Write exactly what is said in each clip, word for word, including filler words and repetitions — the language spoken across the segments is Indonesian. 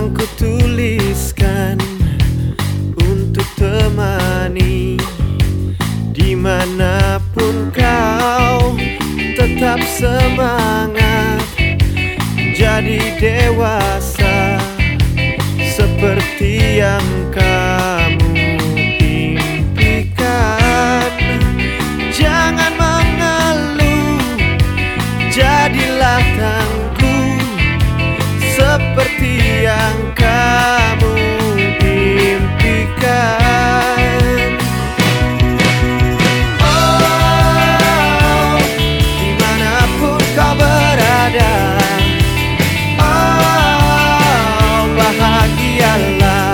yang kutuliskan untuk temani. Dimanapun kau, tetap semangat, jadi dewasa seperti yang kamu impikan. Jangan mengeluh, jadilah tangguh seperti yang kamu impikan. Oh, dimanapun kau berada, oh, bahagialah.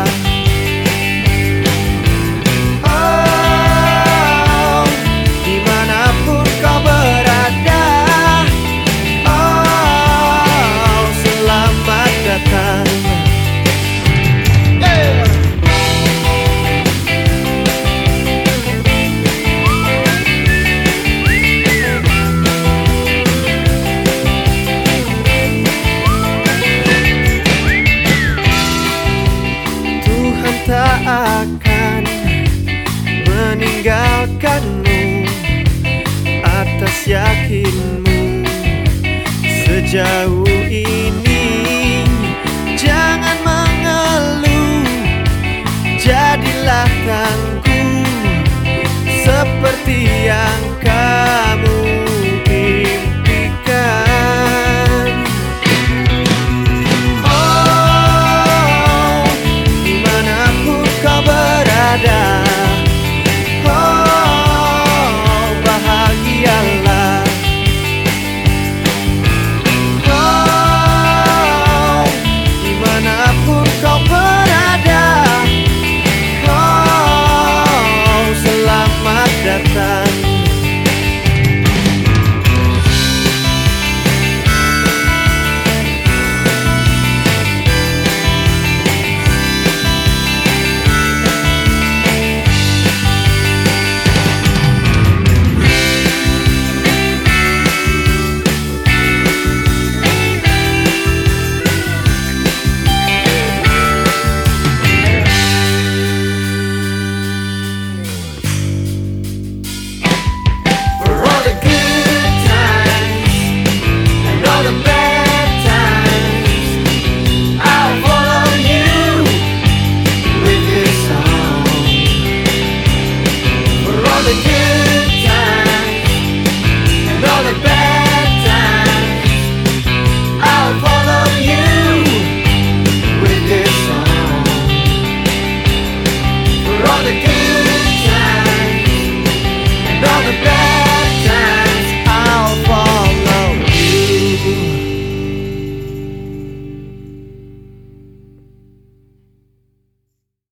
Oh, dimanapun kau berada, oh, selamat datang. Tak akan meninggalkanmu atas yakinmu sejauh ini.